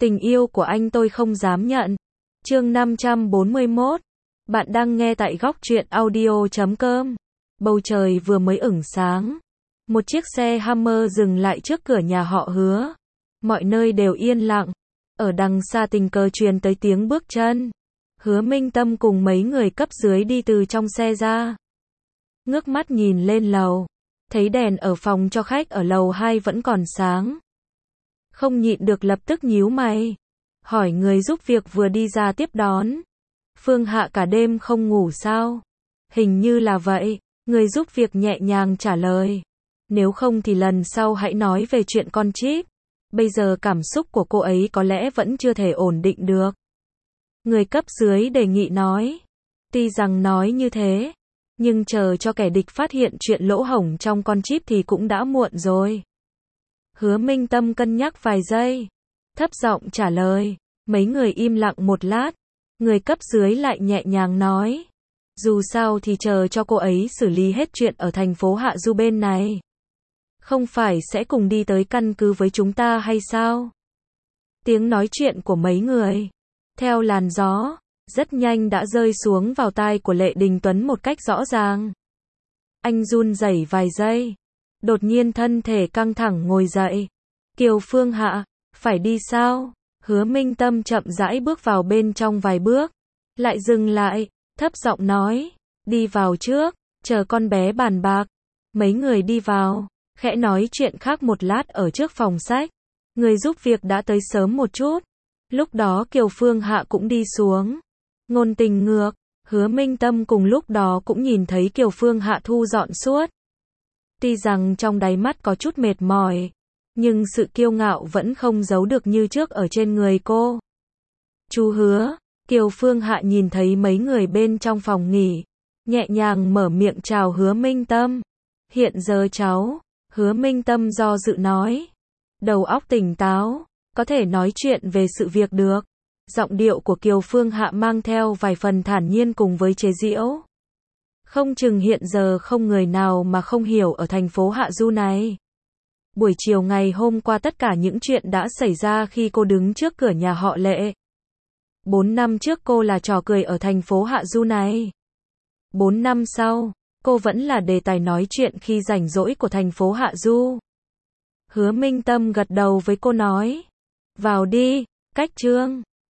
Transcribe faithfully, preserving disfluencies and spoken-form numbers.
Tình yêu của anh tôi không dám nhận. Chương năm trăm bốn mươi mốt. Bạn đang nghe tại góc truyện audio chấm com. Bầu trời vừa mới ửng sáng. Một chiếc xe Hummer dừng lại trước cửa nhà họ Hứa. Mọi nơi đều yên lặng. Ở đằng xa tình cờ truyền tới tiếng bước chân. Hứa Minh Tâm cùng mấy người cấp dưới đi từ trong xe ra. Ngước mắt nhìn lên lầu. Thấy đèn ở phòng cho khách ở lầu hai vẫn còn sáng. Không nhịn được lập tức nhíu mày. Hỏi người giúp việc vừa đi ra tiếp đón. Phương Hạ cả đêm không ngủ sao? Hình như là vậy. Người giúp việc nhẹ nhàng trả lời. Nếu không thì lần sau hãy nói về chuyện con chip. Bây giờ cảm xúc của cô ấy có lẽ vẫn chưa thể ổn định được. Người cấp dưới đề nghị nói. Tuy rằng nói như thế, nhưng chờ cho kẻ địch phát hiện chuyện lỗ hổng trong con chip thì cũng đã muộn rồi. Hứa Minh Tâm cân nhắc vài giây. Thấp giọng trả lời. Mấy người im lặng một lát. Người cấp dưới lại nhẹ nhàng nói. Dù sao thì chờ cho cô ấy xử lý hết chuyện ở thành phố Hạ Du bên này. Không phải sẽ cùng đi tới căn cứ với chúng ta hay sao? Tiếng nói chuyện của mấy người, theo làn gió, rất nhanh đã rơi xuống vào tai của Lệ Đình Tuấn một cách rõ ràng. Anh run rẩy vài giây. Đột nhiên thân thể căng thẳng ngồi dậy. Kiều Phương Hạ, phải đi sao? Hứa Minh Tâm chậm rãi bước vào bên trong vài bước. Lại dừng lại, thấp giọng nói. Đi vào trước, chờ con bé bàn bạc. Mấy người đi vào, khẽ nói chuyện khác một lát ở trước phòng sách. Người giúp việc đã tới sớm một chút. Lúc đó Kiều Phương Hạ cũng đi xuống. Ngôn tình ngược, Hứa Minh Tâm cùng lúc đó cũng nhìn thấy Kiều Phương Hạ thu dọn suốt. Tuy rằng trong đáy mắt có chút mệt mỏi, nhưng sự kiêu ngạo vẫn không giấu được như trước ở trên người cô. Chú Hứa, Kiều Phương Hạ nhìn thấy mấy người bên trong phòng nghỉ, nhẹ nhàng mở miệng chào Hứa Minh Tâm. Hiện giờ cháu, Hứa Minh Tâm do dự nói. Đầu óc tỉnh táo, có thể nói chuyện về sự việc được. Giọng điệu của Kiều Phương Hạ mang theo vài phần thản nhiên cùng với chế giễu. Không chừng hiện giờ không người nào mà không hiểu ở thành phố Hạ Du này. Buổi chiều ngày hôm qua tất cả những chuyện đã xảy ra khi cô đứng trước cửa nhà họ Lệ. Bốn năm trước cô là trò cười ở thành phố Hạ Du này. Bốn năm sau, cô vẫn là đề tài nói chuyện khi rảnh rỗi của thành phố Hạ Du. Hứa Minh Tâm gật đầu với cô nói. Vào đi, cách trương.